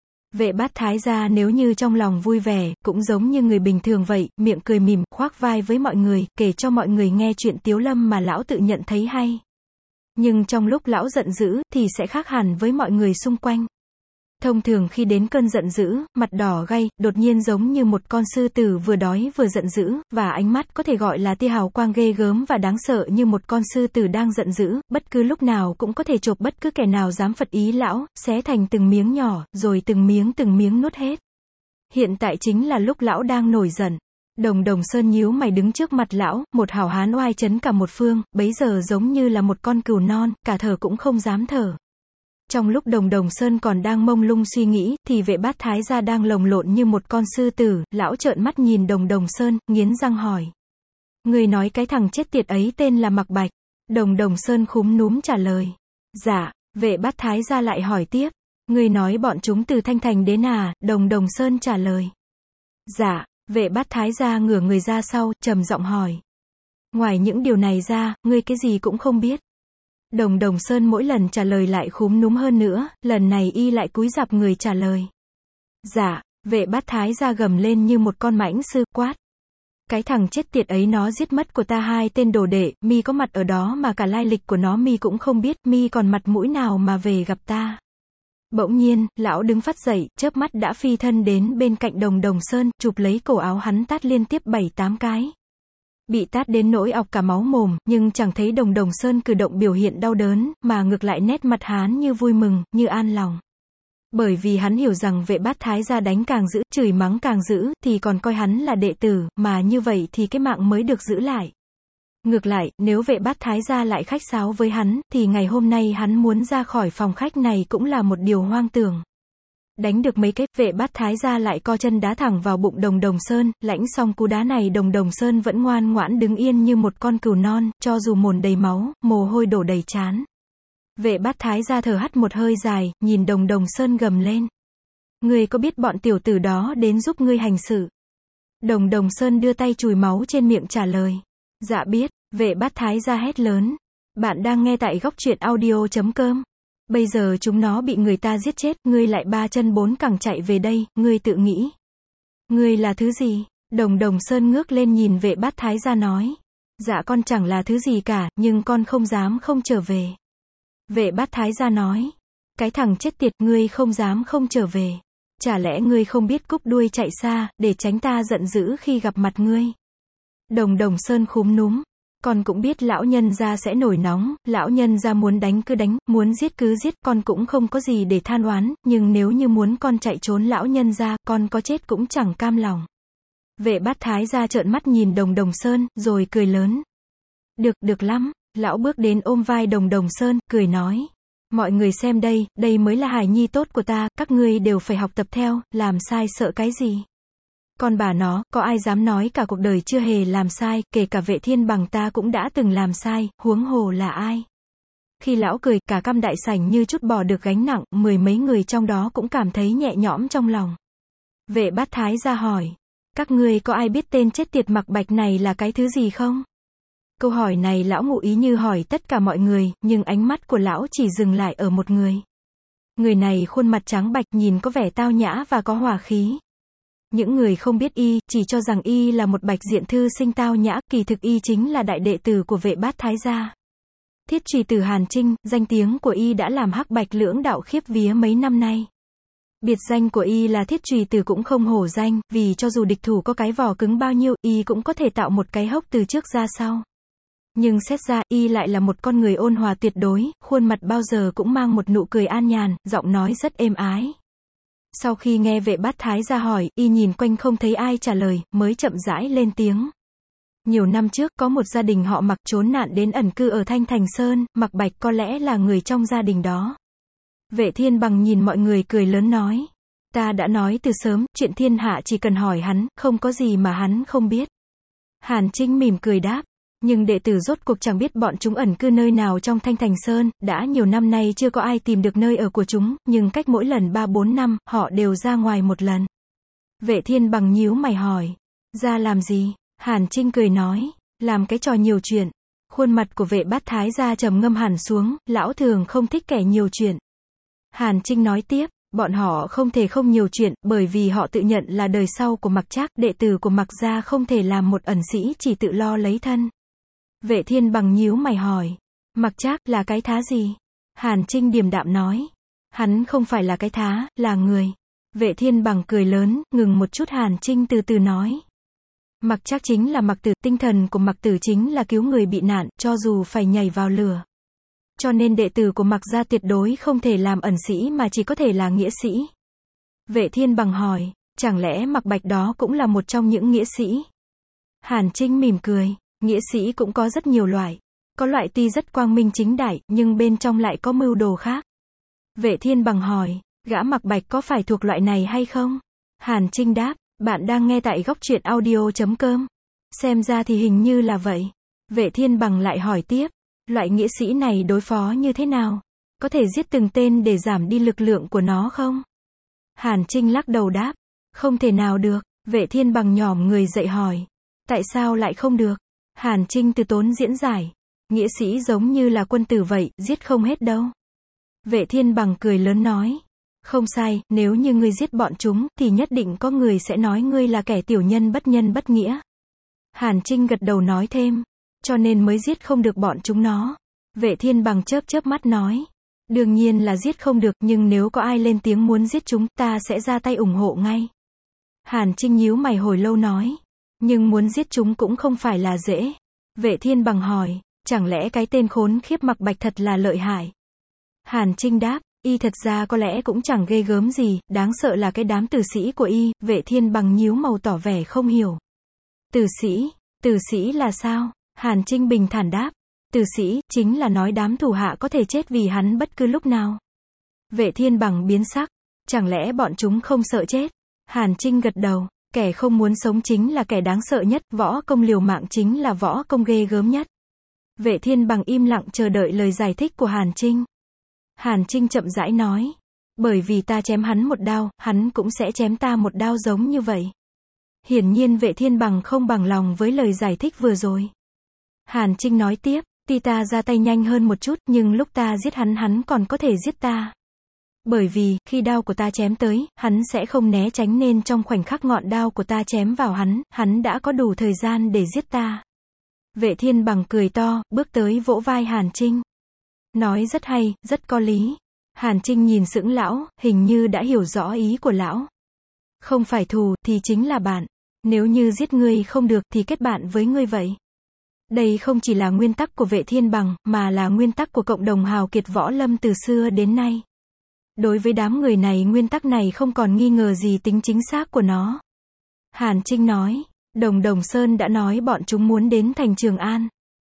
Vệ Bát Thái gia nếu như trong lòng vui vẻ, cũng giống như người bình thường vậy, miệng cười mỉm, khoác vai với mọi người, kể cho mọi người nghe chuyện Tiếu Lâm mà lão tự nhận thấy hay. Nhưng trong lúc lão giận dữ, thì sẽ khác hẳn với mọi người xung quanh. Thông thường khi đến cơn giận dữ, mặt đỏ gay, đột nhiên giống như một con sư tử vừa đói vừa giận dữ, và ánh mắt có thể gọi là tia hào quang ghê gớm và đáng sợ như một con sư tử đang giận dữ, bất cứ lúc nào cũng có thể chộp bất cứ kẻ nào dám phật ý lão, xé thành từng miếng nhỏ, rồi từng miếng từng miếng nuốt hết. Hiện tại chính là lúc lão đang nổi giận. Đồng Đồng Sơn nhíu mày đứng trước mặt lão, một hảo hán oai chấn cả một phương, bấy giờ giống như là một con cừu non, cả thở cũng không dám thở. Trong lúc Đồng Đồng Sơn còn đang mông lung suy nghĩ, thì Vệ Bát Thái gia đang lồng lộn như một con sư tử, lão trợn mắt nhìn Đồng Đồng Sơn, nghiến răng hỏi. Người nói cái thằng chết tiệt ấy tên là Mạc Bạch. Đồng Đồng Sơn khúm núm trả lời. Dạ, Vệ Bát Thái gia lại hỏi tiếp. Người nói bọn chúng từ Thanh Thành đến à? Đồng Đồng Sơn trả lời. Dạ, Vệ Bát Thái gia ngửa người ra sau, trầm giọng hỏi. Ngoài những điều này ra, ngươi cái gì cũng không biết. Đồng Đồng Sơn mỗi lần trả lời lại khúm núm hơn nữa, lần này y lại cúi rạp người trả lời. Dạ, Vệ Bát Thái gia gầm lên như một con mãnh sư, quát. Cái thằng chết tiệt ấy nó giết mất của ta hai tên đồ đệ, mi có mặt ở đó mà cả lai lịch của nó mi cũng không biết, mi còn mặt mũi nào mà về gặp ta. Bỗng nhiên, lão đứng phắt dậy, chớp mắt đã phi thân đến bên cạnh Đồng Đồng Sơn, chụp lấy cổ áo hắn tát liên tiếp bảy tám cái. Bị tát đến nỗi ọc cả máu mồm, nhưng chẳng thấy Đồng Đồng Sơn cử động biểu hiện đau đớn, mà ngược lại nét mặt hắn như vui mừng, như an lòng. Bởi vì hắn hiểu rằng Vệ Bát Thái gia đánh càng dữ, chửi mắng càng dữ, thì còn coi hắn là đệ tử, mà như vậy thì cái mạng mới được giữ lại. Ngược lại, nếu Vệ Bát Thái gia lại khách sáo với hắn, thì ngày hôm nay hắn muốn ra khỏi phòng khách này cũng là một điều hoang tưởng. Đánh được mấy cái, Vệ Bát Thái gia lại co chân đá thẳng vào bụng Đồng Đồng Sơn, lãnh xong cú đá này Đồng Đồng Sơn vẫn ngoan ngoãn đứng yên như một con cừu non, cho dù mồn đầy máu, mồ hôi đổ đầy trán. Vệ Bát Thái gia thở hắt một hơi dài, nhìn Đồng Đồng Sơn gầm lên. Ngươi có biết bọn tiểu tử đó đến giúp ngươi hành sự? Đồng Đồng Sơn đưa tay chùi máu trên miệng trả lời. Dạ biết, Vệ Bát Thái gia hét lớn. Bạn đang nghe tại góc truyện audio chấm com. Bây giờ chúng nó bị người ta giết chết, ngươi lại ba chân bốn cẳng chạy về đây, ngươi tự nghĩ. Ngươi là thứ gì? Đồng Đồng Sơn ngước lên nhìn Vệ Bát Thái gia nói. Dạ con chẳng là thứ gì cả, nhưng con không dám không trở về. Vệ Bát Thái gia nói. Cái thằng chết tiệt, ngươi không dám không trở về. Chả lẽ ngươi không biết cúp đuôi chạy xa, để tránh ta giận dữ khi gặp mặt ngươi? Đồng Đồng Sơn khúm núm. Con cũng biết lão nhân gia sẽ nổi nóng, lão nhân gia muốn đánh cứ đánh, muốn giết cứ giết, con cũng không có gì để than oán, nhưng nếu như muốn con chạy trốn lão nhân gia, con có chết cũng chẳng cam lòng. Vệ Bát Thái gia trợn mắt nhìn Đồng Đồng Sơn, rồi cười lớn. Được, được lắm. Lão bước đến ôm vai Đồng Đồng Sơn, cười nói. Mọi người xem đây, đây mới là hài nhi tốt của ta, các ngươi đều phải học tập theo, làm sai sợ cái gì? Con bà nó, có ai dám nói cả cuộc đời chưa hề làm sai, kể cả Vệ Thiên Bằng ta cũng đã từng làm sai, huống hồ là ai? Khi lão cười, cả căm đại sảnh như chút bỏ được gánh nặng, mười mấy người trong đó cũng cảm thấy nhẹ nhõm trong lòng. Vệ Bát Thái gia hỏi. Các ngươi có ai biết tên chết tiệt Mạc Bạch này là cái thứ gì không? Câu hỏi này lão ngụ ý như hỏi tất cả mọi người, nhưng ánh mắt của lão chỉ dừng lại ở một người. Người này khuôn mặt trắng bạch, nhìn có vẻ tao nhã và có hòa khí. Những người không biết y, chỉ cho rằng y là một bạch diện thư sinh tao nhã, kỳ thực y chính là đại đệ tử của Vệ Bát Thái gia. Thiết Trùy Tử Hàn Trinh, danh tiếng của y đã làm hắc bạch lưỡng đạo khiếp vía mấy năm nay. Biệt danh của y là Thiết Trùy Tử cũng không hổ danh, vì cho dù địch thủ có cái vỏ cứng bao nhiêu, y cũng có thể tạo một cái hốc từ trước ra sau. Nhưng xét ra, y lại là một con người ôn hòa tuyệt đối, khuôn mặt bao giờ cũng mang một nụ cười an nhàn, giọng nói rất êm ái. Sau khi nghe Vệ Bát Thái gia hỏi, y nhìn quanh không thấy ai trả lời, mới chậm rãi lên tiếng. Nhiều năm trước, có một gia đình họ Mạc trốn nạn đến ẩn cư ở Thanh Thành Sơn, Mạc Bạch có lẽ là người trong gia đình đó. Vệ Thiên Bằng nhìn mọi người cười lớn nói. Ta đã nói từ sớm, chuyện thiên hạ chỉ cần hỏi hắn, không có gì mà hắn không biết. Hàn Trinh mỉm cười đáp. Nhưng đệ tử rốt cuộc chẳng biết bọn chúng ẩn cư nơi nào trong Thanh Thành Sơn, đã nhiều năm nay chưa có ai tìm được nơi ở của chúng, nhưng cách mỗi lần ba bốn năm, họ đều ra ngoài một lần. Vệ Thiên Bằng nhíu mày hỏi. Ra làm gì? Hàn Trinh cười nói, làm cái trò nhiều chuyện. Khuôn mặt của Vệ Bát Thái gia trầm ngâm hẳn xuống, lão thường không thích kẻ nhiều chuyện. Hàn Trinh nói tiếp, bọn họ không thể không nhiều chuyện, bởi vì họ tự nhận là đời sau của Mạc Trác, đệ tử của Mạc gia không thể làm một ẩn sĩ chỉ tự lo lấy thân. Vệ Thiên Bằng nhíu mày hỏi, Mạc Trác là cái thá gì? Hàn Trinh điềm đạm nói, hắn không phải là cái thá, là người. Vệ Thiên Bằng cười lớn, ngừng một chút Hàn Trinh từ từ nói. Mạc Trác chính là Mạc Tử, tinh thần của Mạc Tử chính là cứu người bị nạn, cho dù phải nhảy vào lửa. Cho nên đệ tử của Mạc gia tuyệt đối không thể làm ẩn sĩ mà chỉ có thể là nghĩa sĩ. Vệ Thiên Bằng hỏi, chẳng lẽ Mạc Bạch đó cũng là một trong những nghĩa sĩ? Hàn Trinh mỉm cười, nghĩa sĩ cũng có rất nhiều loại. Có loại tuy rất quang minh chính đại, nhưng bên trong lại có mưu đồ khác. Vệ Thiên Bằng hỏi, gã Mạc Bạch có phải thuộc loại này hay không? Hàn Trinh đáp, bạn đang nghe tại góc truyện audio chấm com. Xem ra thì hình như là vậy. Vệ Thiên Bằng lại hỏi tiếp, loại nghĩa sĩ này đối phó như thế nào? Có thể giết từng tên để giảm đi lực lượng của nó không? Hàn Trinh lắc đầu đáp, không thể nào được. Vệ Thiên Bằng nhỏm người dậy hỏi, tại sao lại không được? Hàn Trinh từ tốn diễn giải, nghĩa sĩ giống như là quân tử vậy, giết không hết đâu. Vệ Thiên Bằng cười lớn nói, không sai, nếu như ngươi giết bọn chúng, thì nhất định có người sẽ nói ngươi là kẻ tiểu nhân bất nhân bất nghĩa. Hàn Trinh gật đầu nói thêm, cho nên mới giết không được bọn chúng nó. Vệ Thiên Bằng chớp chớp mắt nói, đương nhiên là giết không được, nhưng nếu có ai lên tiếng muốn giết chúng, ta sẽ ra tay ủng hộ ngay. Hàn Trinh nhíu mày hồi lâu nói, nhưng muốn giết chúng cũng không phải là dễ. Vệ Thiên Bằng hỏi, chẳng lẽ cái tên khốn khiếp Mạc Bạch thật là lợi hại? Hàn Trinh đáp, y thật ra có lẽ cũng chẳng ghê gớm gì, đáng sợ là cái đám tử sĩ của y. Vệ Thiên Bằng nhíu màu tỏ vẻ không hiểu. Tử sĩ, tử sĩ là sao? Hàn Trinh bình thản đáp, tử sĩ, chính là nói đám thủ hạ có thể chết vì hắn bất cứ lúc nào. Vệ Thiên Bằng biến sắc, chẳng lẽ bọn chúng không sợ chết? Hàn Trinh gật đầu, kẻ không muốn sống chính là kẻ đáng sợ nhất, võ công liều mạng chính là võ công ghê gớm nhất. Vệ Thiên Bằng im lặng chờ đợi lời giải thích của Hàn Trinh. Hàn Trinh chậm rãi nói, bởi vì ta chém hắn một đao, hắn cũng sẽ chém ta một đao giống như vậy. Hiển nhiên Vệ Thiên Bằng không bằng lòng với lời giải thích vừa rồi. Hàn Trinh nói tiếp, tuy ta ra tay nhanh hơn một chút, nhưng lúc ta giết hắn hắn còn có thể giết ta. Bởi vì, khi đao của ta chém tới, hắn sẽ không né tránh nên trong khoảnh khắc ngọn đao của ta chém vào hắn, hắn đã có đủ thời gian để giết ta. Vệ Thiên Bằng cười to, bước tới vỗ vai Hàn Trinh. Nói rất hay, rất có lý. Hàn Trinh nhìn sững lão, hình như đã hiểu rõ ý của lão. Không phải thù, thì chính là bạn. Nếu như giết ngươi không được, thì kết bạn với ngươi vậy. Đây không chỉ là nguyên tắc của Vệ Thiên Bằng, mà là nguyên tắc của cộng đồng hào kiệt võ lâm từ xưa đến nay. Đối với đám người này nguyên tắc này không còn nghi ngờ gì tính chính xác của nó. Hàn Trinh nói, Đồng Đồng Sơn đã nói bọn chúng muốn đến thành Trường An.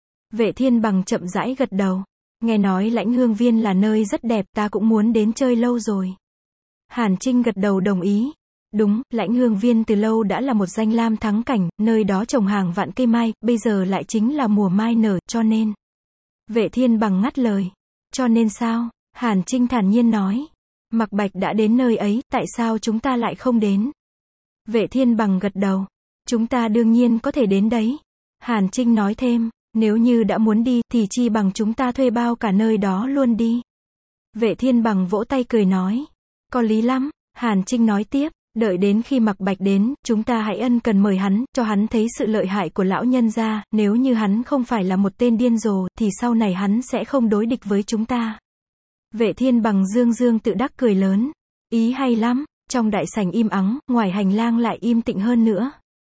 Vệ Thiên Bằng chậm rãi gật đầu. Nghe nói Lãnh Hương Viên là nơi rất đẹp, ta cũng muốn đến chơi lâu rồi. Hàn Trinh gật đầu đồng ý. Đúng, Lãnh Hương Viên từ lâu đã là một danh lam thắng cảnh, nơi đó trồng hàng vạn cây mai, bây giờ lại chính là mùa mai nở, cho nên. Vệ Thiên Bằng ngắt lời. Cho nên sao? Hàn Trinh thản nhiên nói. Mạc Bạch đã đến nơi ấy, tại sao chúng ta lại không đến? Vệ Thiên Bằng gật đầu. Chúng ta đương nhiên có thể đến đấy. Hàn Trinh nói thêm, nếu như đã muốn đi, thì chi bằng chúng ta thuê bao cả nơi đó luôn đi. Vệ Thiên Bằng vỗ tay cười nói. Có lý lắm. Hàn Trinh nói tiếp, đợi đến khi Mạc Bạch đến, chúng ta hãy ân cần mời hắn, cho hắn thấy sự lợi hại của lão nhân gia, nếu như hắn không phải là một tên điên rồ, thì sau này hắn sẽ không đối địch với chúng ta. Vệ Thiên Bằng dương dương tự đắc cười lớn. Ý hay lắm. Trong đại sảnh im ắng, ngoài hành lang lại im tĩnh hơn nữa.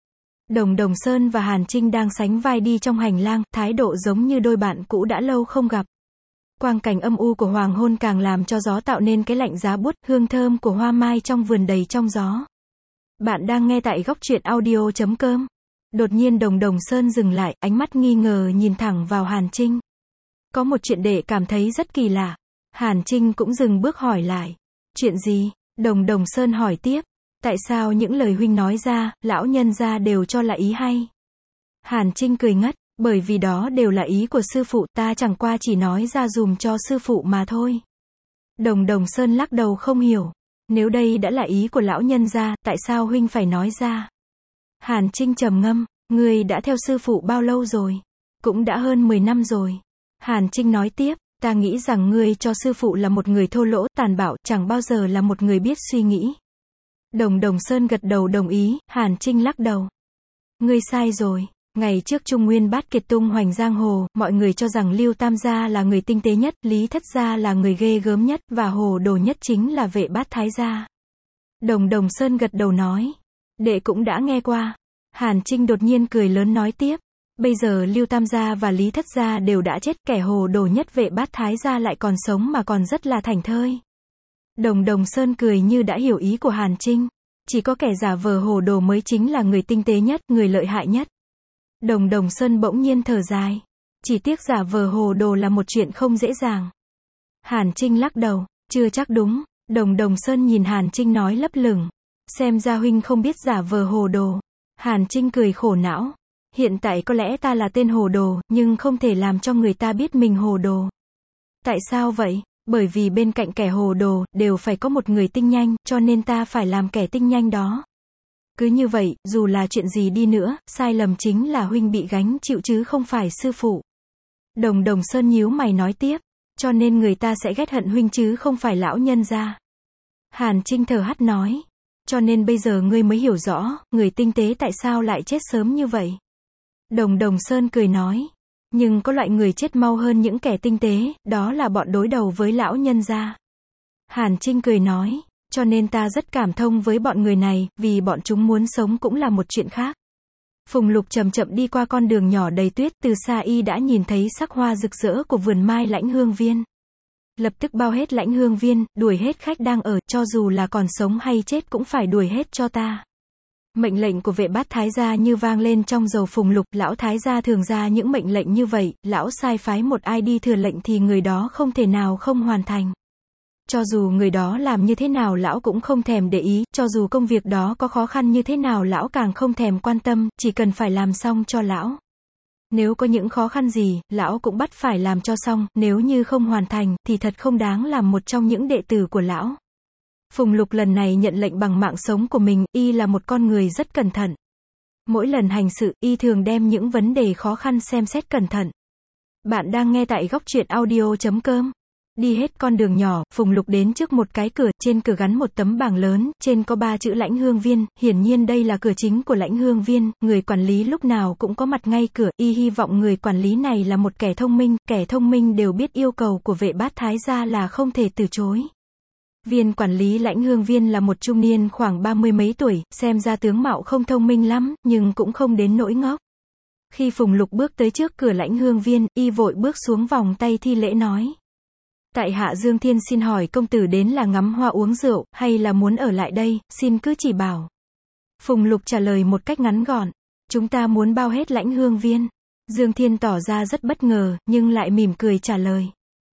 Đồng Đồng Sơn và Hàn Trinh đang sánh vai đi trong hành lang, thái độ giống như đôi bạn cũ đã lâu không gặp. Quang cảnh âm u của hoàng hôn càng làm cho gió tạo nên cái lạnh giá buốt, hương thơm của hoa mai trong vườn đầy trong gió. Bạn đang nghe tại góc truyện audio chấm com. Đột nhiên Đồng Đồng Sơn dừng lại, ánh mắt nghi ngờ nhìn thẳng vào Hàn Trinh. Có một chuyện để cảm thấy rất kỳ lạ. Hàn Trinh cũng dừng bước hỏi lại. Chuyện gì? Đồng Đồng Sơn hỏi tiếp. Tại sao những lời huynh nói ra, lão nhân gia đều cho là ý hay? Hàn Trinh cười ngất, bởi vì đó đều là ý của sư phụ, ta chẳng qua chỉ nói ra dùm cho sư phụ mà thôi. Đồng Đồng Sơn lắc đầu không hiểu. Nếu đây đã là ý của lão nhân gia, tại sao huynh phải nói ra? Hàn Trinh trầm ngâm, ngươi đã theo sư phụ bao lâu rồi? Cũng đã hơn mười năm rồi. Hàn Trinh nói tiếp, ta nghĩ rằng ngươi cho sư phụ là một người thô lỗ, tàn bạo, chẳng bao giờ là một người biết suy nghĩ. Đồng Đồng Sơn gật đầu đồng ý, Hàn Trinh lắc đầu. Ngươi sai rồi. Ngày trước Trung Nguyên Bát Kiệt tung hoành giang hồ, mọi người cho rằng Lưu Tam gia là người tinh tế nhất, Lý Thất gia là người ghê gớm nhất, và hồ đồ nhất chính là Vệ Bát Thái gia. Đồng Đồng Sơn gật đầu nói, đệ cũng đã nghe qua. Hàn Trinh đột nhiên cười lớn nói tiếp, bây giờ Lưu Tam gia và Lý Thất gia đều đã chết, kẻ hồ đồ nhất Vệ Bát Thái gia lại còn sống mà còn rất là thảnh thơi. Đồng Đồng Sơn cười như đã hiểu ý của Hàn Trinh, chỉ có kẻ giả vờ hồ đồ mới chính là người tinh tế nhất, người lợi hại nhất. Đồng Đồng Sơn bỗng nhiên thở dài, chỉ tiếc giả vờ hồ đồ là một chuyện không dễ dàng. Hàn Trinh lắc đầu, chưa chắc đúng. Đồng Đồng Sơn nhìn Hàn Trinh nói lấp lửng, xem ra huynh không biết giả vờ hồ đồ. Hàn Trinh cười khổ não, hiện tại có lẽ ta là tên hồ đồ, nhưng không thể làm cho người ta biết mình hồ đồ. Tại sao vậy? Bởi vì bên cạnh kẻ hồ đồ, đều phải có một người tinh nhanh, cho nên ta phải làm kẻ tinh nhanh đó. Cứ như vậy, dù là chuyện gì đi nữa, sai lầm chính là huynh bị gánh chịu chứ không phải sư phụ. Đồng Đồng Sơn nhíu mày nói tiếp, cho nên người ta sẽ ghét hận huynh chứ không phải lão nhân gia. Hàn Trinh thở hắt nói, cho nên bây giờ ngươi mới hiểu rõ, người tinh tế tại sao lại chết sớm như vậy. Đồng Đồng Sơn cười nói, nhưng có loại người chết mau hơn những kẻ tinh tế, đó là bọn đối đầu với lão nhân gia. Hàn Trinh cười nói, cho nên ta rất cảm thông với bọn người này, vì bọn chúng muốn sống cũng là một chuyện khác. Phùng Lục chậm chậm đi qua con đường nhỏ đầy tuyết, từ xa y đã nhìn thấy sắc hoa rực rỡ của vườn mai Lãnh Hương Viên. Lập tức bao hết Lãnh Hương Viên, đuổi hết khách đang ở, cho dù là còn sống hay chết cũng phải đuổi hết cho ta. Mệnh lệnh của Vệ Bát Thái gia như vang lên trong dầu Phùng Lục, lão thái gia thường ra những mệnh lệnh như vậy, lão sai phái một ai đi thừa lệnh thì người đó không thể nào không hoàn thành. Cho dù người đó làm như thế nào lão cũng không thèm để ý, cho dù công việc đó có khó khăn như thế nào lão càng không thèm quan tâm, chỉ cần phải làm xong cho lão. Nếu có những khó khăn gì, lão cũng bắt phải làm cho xong, nếu như không hoàn thành, thì thật không đáng làm một trong những đệ tử của lão. Phùng Lục lần này nhận lệnh bằng mạng sống của mình, y là một con người rất cẩn thận. Mỗi lần hành sự, y thường đem những vấn đề khó khăn xem xét cẩn thận. Bạn đang nghe tại góc truyện audio chấm com. Đi hết con đường nhỏ, Phùng Lục đến trước một cái cửa, trên cửa gắn một tấm bảng lớn, trên có ba chữ Lãnh Hương Viên, hiển nhiên đây là cửa chính của Lãnh Hương Viên, người quản lý lúc nào cũng có mặt ngay cửa, y hy vọng người quản lý này là một kẻ thông minh, kẻ thông minh đều biết yêu cầu của Vệ Bát Thái gia là không thể từ chối. Viên quản lý Lãnh Hương Viên là một trung niên khoảng ba mươi mấy tuổi, xem ra tướng mạo không thông minh lắm, nhưng cũng không đến nỗi ngốc. Khi Phùng Lục bước tới trước cửa Lãnh Hương Viên, y vội bước xuống vòng tay thi lễ nói. Tại hạ Dương Thiên xin hỏi công tử đến là ngắm hoa uống rượu, hay là muốn ở lại đây, xin cứ chỉ bảo. Phùng Lục trả lời một cách ngắn gọn, chúng ta muốn bao hết Lãnh Hương Viên. Dương Thiên tỏ ra rất bất ngờ, nhưng lại mỉm cười trả lời.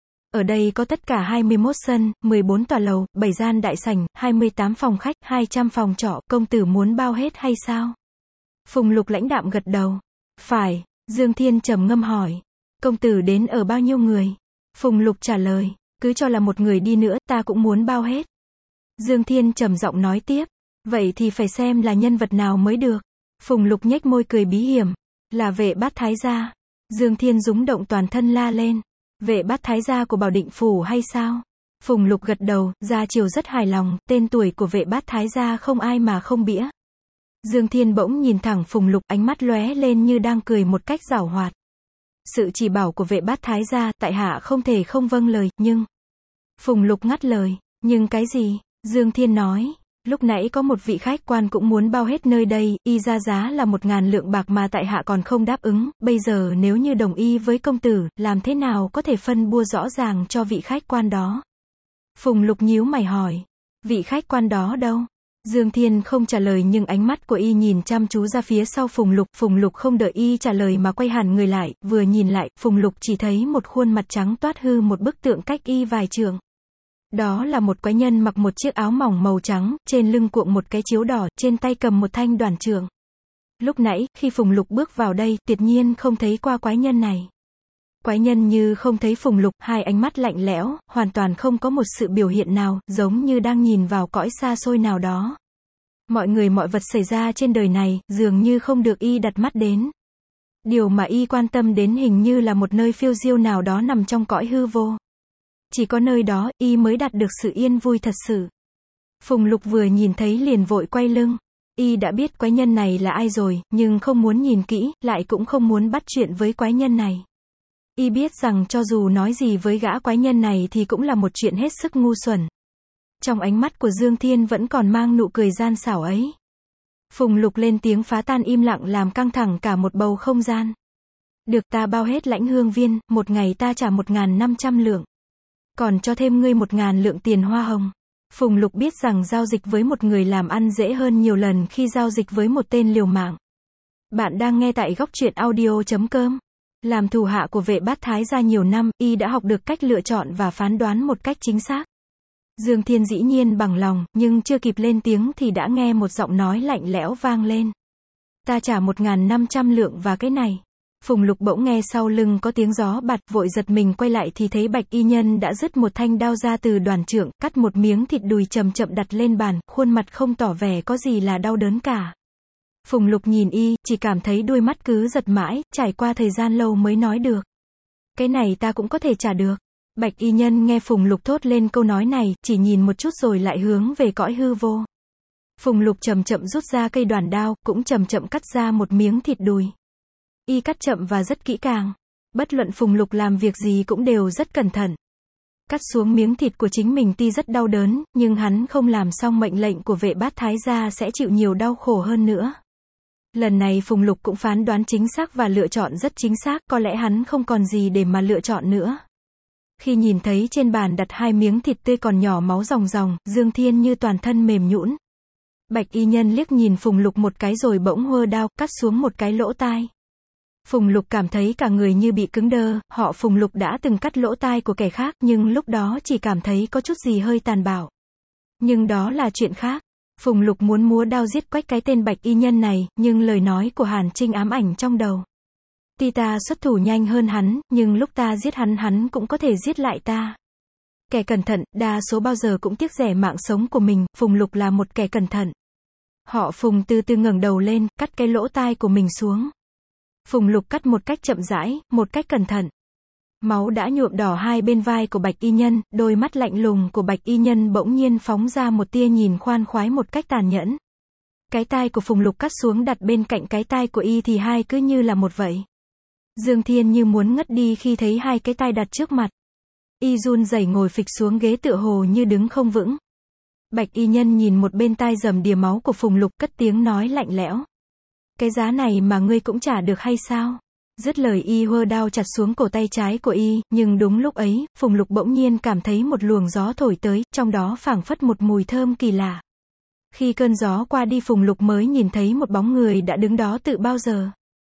Ở đây có tất cả hai mươi mốt sân, mười bốn tòa lầu, bảy gian đại sảnh, hai mươi tám phòng khách, hai trăm phòng trọ, công tử muốn bao hết hay sao? Phùng Lục lãnh đạm gật đầu. Phải. Dương Thiên trầm ngâm hỏi. Công tử đến ở bao nhiêu người? Phùng Lục trả lời, cứ cho là một người đi nữa, ta cũng muốn bao hết. Dương Thiên trầm giọng nói tiếp, vậy thì phải xem là nhân vật nào mới được. Phùng Lục nhếch môi cười bí hiểm, là Vệ Bát Thái gia. Dương Thiên rúng động toàn thân la lên, Vệ Bát Thái gia của Bảo Định phủ hay sao? Phùng Lục gật đầu, gia chiều rất hài lòng, tên tuổi của Vệ Bát Thái gia không ai mà không bĩa. Dương Thiên bỗng nhìn thẳng Phùng Lục, ánh mắt lóe lên như đang cười một cách giảo hoạt. Sự chỉ bảo của Vệ Bát Thái gia, tại hạ không thể không vâng lời, nhưng... Phùng Lục ngắt lời, nhưng cái gì? Dương Thiên nói, lúc nãy có một vị khách quan cũng muốn bao hết nơi đây, y ra giá là một ngàn lượng bạc mà tại hạ còn không đáp ứng, bây giờ nếu như đồng ý với công tử, làm thế nào có thể phân bua rõ ràng cho vị khách quan đó? Phùng Lục nhíu mày hỏi, vị khách quan đó đâu? Dương Thiên không trả lời nhưng ánh mắt của y nhìn chăm chú ra phía sau Phùng Lục, Phùng Lục không đợi y trả lời mà quay hẳn người lại, vừa nhìn lại, Phùng Lục chỉ thấy một khuôn mặt trắng toát hư một bức tượng cách y vài trượng. Đó là một quái nhân mặc một chiếc áo mỏng màu trắng, trên lưng cuộn một cái chiếu đỏ, trên tay cầm một thanh đoản trượng. Lúc nãy, khi Phùng Lục bước vào đây, tuyệt nhiên không thấy qua quái nhân này. Quái nhân như không thấy Phùng Lục, hai ánh mắt lạnh lẽo, hoàn toàn không có một sự biểu hiện nào, giống như đang nhìn vào cõi xa xôi nào đó. Mọi người mọi vật xảy ra trên đời này, dường như không được y đặt mắt đến. Điều mà y quan tâm đến hình như là một nơi phiêu diêu nào đó nằm trong cõi hư vô. Chỉ có nơi đó, y mới đạt được sự yên vui thật sự. Phùng Lục vừa nhìn thấy liền vội quay lưng. Y đã biết quái nhân này là ai rồi, nhưng không muốn nhìn kỹ, lại cũng không muốn bắt chuyện với quái nhân này. Y biết rằng cho dù nói gì với gã quái nhân này thì cũng là một chuyện hết sức ngu xuẩn. Trong ánh mắt của Dương Thiên vẫn còn mang nụ cười gian xảo ấy. Phùng Lục lên tiếng phá tan im lặng làm căng thẳng cả một bầu không gian. Được, ta bao hết lãnh hương viên, một ngày ta trả một ngàn năm trăm lượng. Còn cho thêm ngươi một ngàn lượng tiền hoa hồng. Phùng Lục biết rằng giao dịch với một người làm ăn dễ hơn nhiều lần khi giao dịch với một tên liều mạng. Bạn đang nghe tại góc truyện audio chấm com. Làm thủ hạ của vệ bát thái gia nhiều năm, y đã học được cách lựa chọn và phán đoán một cách chính xác. Dương Thiên dĩ nhiên bằng lòng, nhưng chưa kịp lên tiếng thì đã nghe một giọng nói lạnh lẽo vang lên. Ta trả một ngàn năm trăm lượng và cái này. Phùng Lục bỗng nghe sau lưng có tiếng gió bạt, vội giật mình quay lại thì thấy Bạch y nhân đã rứt một thanh đao ra từ đoàn trượng, cắt một miếng thịt đùi chậm chậm đặt lên bàn, khuôn mặt không tỏ vẻ có gì là đau đớn cả. Phùng Lục nhìn y, chỉ cảm thấy đôi mắt cứ giật mãi, trải qua thời gian lâu mới nói được. Cái này ta cũng có thể trả được. Bạch y nhân nghe Phùng Lục thốt lên câu nói này, chỉ nhìn một chút rồi lại hướng về cõi hư vô. Phùng Lục chậm chậm rút ra cây đoàn đao, cũng chậm chậm cắt ra một miếng thịt đùi. Y cắt chậm và rất kỹ càng. Bất luận Phùng Lục làm việc gì cũng đều rất cẩn thận. Cắt xuống miếng thịt của chính mình tuy rất đau đớn, nhưng hắn không làm xong mệnh lệnh của vệ bát thái gia sẽ chịu nhiều đau khổ hơn nữa. Lần này Phùng Lục cũng phán đoán chính xác và lựa chọn rất chính xác, có lẽ hắn không còn gì để mà lựa chọn nữa. Khi nhìn thấy trên bàn đặt hai miếng thịt tươi còn nhỏ máu ròng ròng, Dương Thiên như toàn thân mềm nhũn. Bạch y nhân liếc nhìn Phùng Lục một cái rồi bỗng hơ đao, cắt xuống một cái lỗ tai. Phùng Lục cảm thấy cả người như bị cứng đơ, họ Phùng Lục đã từng cắt lỗ tai của kẻ khác nhưng lúc đó chỉ cảm thấy có chút gì hơi tàn bạo. Nhưng đó là chuyện khác. Phùng Lục muốn múa đao giết quách cái tên Bạch y nhân này, nhưng lời nói của Hàn Trinh ám ảnh trong đầu. Tuy ta xuất thủ nhanh hơn hắn, nhưng lúc ta giết hắn hắn cũng có thể giết lại ta. Kẻ cẩn thận, đa số bao giờ cũng tiếc rẻ mạng sống của mình, Phùng Lục là một kẻ cẩn thận. Họ Phùng từ từ ngẩng đầu lên, cắt cái lỗ tai của mình xuống. Phùng Lục cắt một cách chậm rãi, một cách cẩn thận. Máu đã nhuộm đỏ hai bên vai của Bạch y nhân, đôi mắt lạnh lùng của Bạch y nhân bỗng nhiên phóng ra một tia nhìn khoan khoái một cách tàn nhẫn. Cái tai của Phùng Lục cắt xuống đặt bên cạnh cái tai của y thì hai cứ như là một vậy. Dương Thiên như muốn ngất đi khi thấy hai cái tai đặt trước mặt. Y run rẩy ngồi phịch xuống ghế tựa hồ như đứng không vững. Bạch y nhân nhìn một bên tai rầm đìa máu của Phùng Lục, cất tiếng nói lạnh lẽo. Cái giá này mà ngươi cũng trả được hay sao? Dứt lời y hơ đao chặt xuống cổ tay trái của y, nhưng đúng lúc ấy, Phùng Lục bỗng nhiên cảm thấy một luồng gió thổi tới, trong đó phảng phất một mùi thơm kỳ lạ. Khi cơn gió qua đi Phùng Lục mới nhìn thấy một bóng người đã đứng đó từ bao giờ.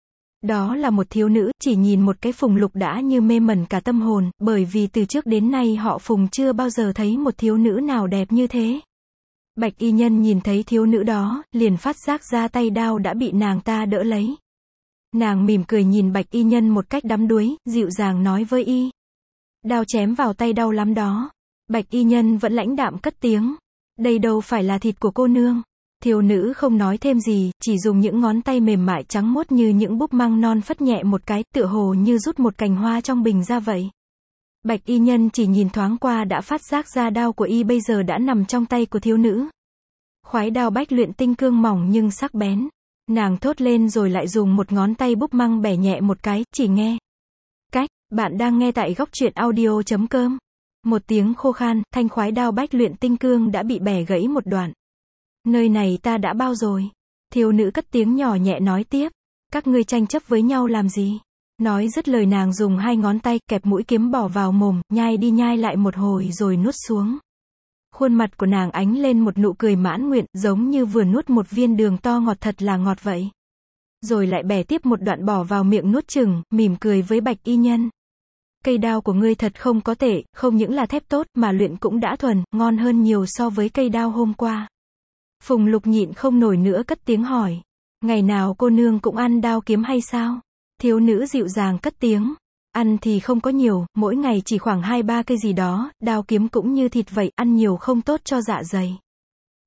Đó là một thiếu nữ, chỉ nhìn một cái Phùng Lục đã như mê mẩn cả tâm hồn, bởi vì từ trước đến nay họ Phùng chưa bao giờ thấy một thiếu nữ nào đẹp như thế. Bạch y nhân nhìn thấy thiếu nữ đó, liền phát giác ra tay đao đã bị nàng ta đỡ lấy. Nàng mỉm cười nhìn Bạch y nhân một cách đắm đuối, dịu dàng nói với y. Đao chém vào tay đau lắm đó. Bạch y nhân vẫn lãnh đạm cất tiếng. Đây đâu phải là thịt của cô nương. Thiếu nữ không nói thêm gì, chỉ dùng những ngón tay mềm mại trắng muốt như những búp măng non phất nhẹ một cái, tựa hồ như rút một cành hoa trong bình ra vậy. Bạch y nhân chỉ nhìn thoáng qua đã phát giác ra đao của y bây giờ đã nằm trong tay của thiếu nữ. Khoái đao bách luyện tinh cương mỏng nhưng sắc bén. Nàng thốt lên rồi lại dùng một ngón tay búp măng bẻ nhẹ một cái, chỉ nghe. Cách, bạn đang nghe tại góc truyện audio chấm com. Một tiếng khô khan, thanh khoái đao bách luyện tinh cương đã bị bẻ gãy một đoạn. Nơi này ta đã bao rồi. Thiếu nữ cất tiếng nhỏ nhẹ nói tiếp. Các ngươi tranh chấp với nhau làm gì? Nói dứt lời nàng dùng hai ngón tay kẹp mũi kiếm bỏ vào mồm, nhai đi nhai lại một hồi rồi nuốt xuống. Khuôn mặt của nàng ánh lên một nụ cười mãn nguyện, giống như vừa nuốt một viên đường to ngọt thật là ngọt vậy. Rồi lại bẻ tiếp một đoạn bỏ vào miệng nuốt chừng, mỉm cười với Bạch y nhân. Cây đao của ngươi thật không có tệ, không những là thép tốt mà luyện cũng đã thuần, ngon hơn nhiều so với cây đao hôm qua. Phùng Lục nhịn không nổi nữa cất tiếng hỏi. Ngày nào cô nương cũng ăn đao kiếm hay sao? Thiếu nữ dịu dàng cất tiếng. Ăn thì không có nhiều, mỗi ngày chỉ khoảng hai ba cây gì đó, đao kiếm cũng như thịt vậy, ăn nhiều không tốt cho dạ dày.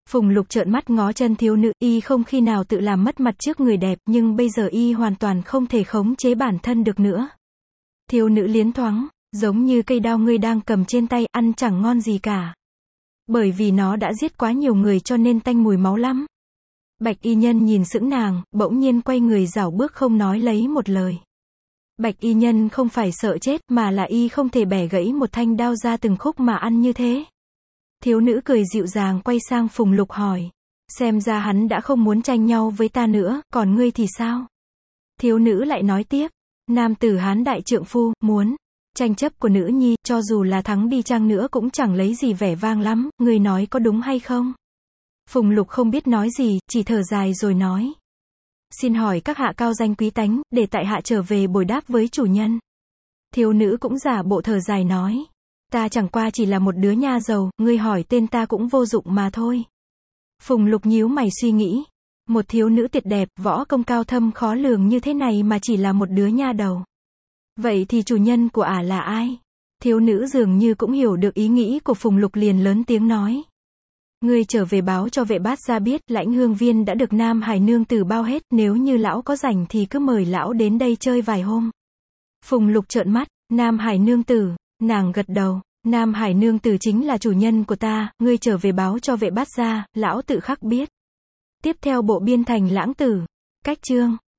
Phùng Lục trợn mắt ngó chân thiếu nữ, y không khi nào tự làm mất mặt trước người đẹp, nhưng bây giờ y hoàn toàn không thể khống chế bản thân được nữa. Thiếu nữ liến thoáng, giống như cây đao ngươi đang cầm trên tay, ăn chẳng ngon gì cả. Bởi vì nó đã giết quá nhiều người cho nên tanh mùi máu lắm. Bạch y nhân nhìn sững nàng, bỗng nhiên quay người rảo bước không nói lấy một lời. Bạch y nhân không phải sợ chết, mà là y không thể bẻ gãy một thanh đao ra từng khúc mà ăn như thế. Thiếu nữ cười dịu dàng quay sang Phùng Lục hỏi. Xem ra hắn đã không muốn tranh nhau với ta nữa, còn ngươi thì sao? Thiếu nữ lại nói tiếp. Nam tử Hán đại trượng phu, muốn. Tranh chấp của nữ nhi, cho dù là thắng đi chăng nữa cũng chẳng lấy gì vẻ vang lắm, ngươi nói có đúng hay không? Phùng Lục không biết nói gì, chỉ thở dài rồi nói. Xin hỏi các hạ cao danh quý tánh, để tại hạ trở về bồi đáp với chủ nhân. Thiếu nữ cũng giả bộ thở dài nói. Ta chẳng qua chỉ là một đứa nha đầu, ngươi hỏi tên ta cũng vô dụng mà thôi. Phùng Lục nhíu mày suy nghĩ. Một thiếu nữ tuyệt đẹp, võ công cao thâm khó lường như thế này mà chỉ là một đứa nha đầu. Vậy thì chủ nhân của ả là ai? Thiếu nữ dường như cũng hiểu được ý nghĩ của Phùng Lục liền lớn tiếng nói. Ngươi trở về báo cho vệ bát gia biết, lãnh hương viên đã được Nam Hải nương tử bao hết, nếu như lão có rảnh thì cứ mời lão đến đây chơi vài hôm. Phùng Lục trợn mắt, Nam Hải nương tử, nàng gật đầu, Nam Hải nương tử chính là chủ nhân của ta, ngươi trở về báo cho vệ bát gia, lão tự khắc biết. Tiếp theo bộ biên thành lãng tử, cách chương.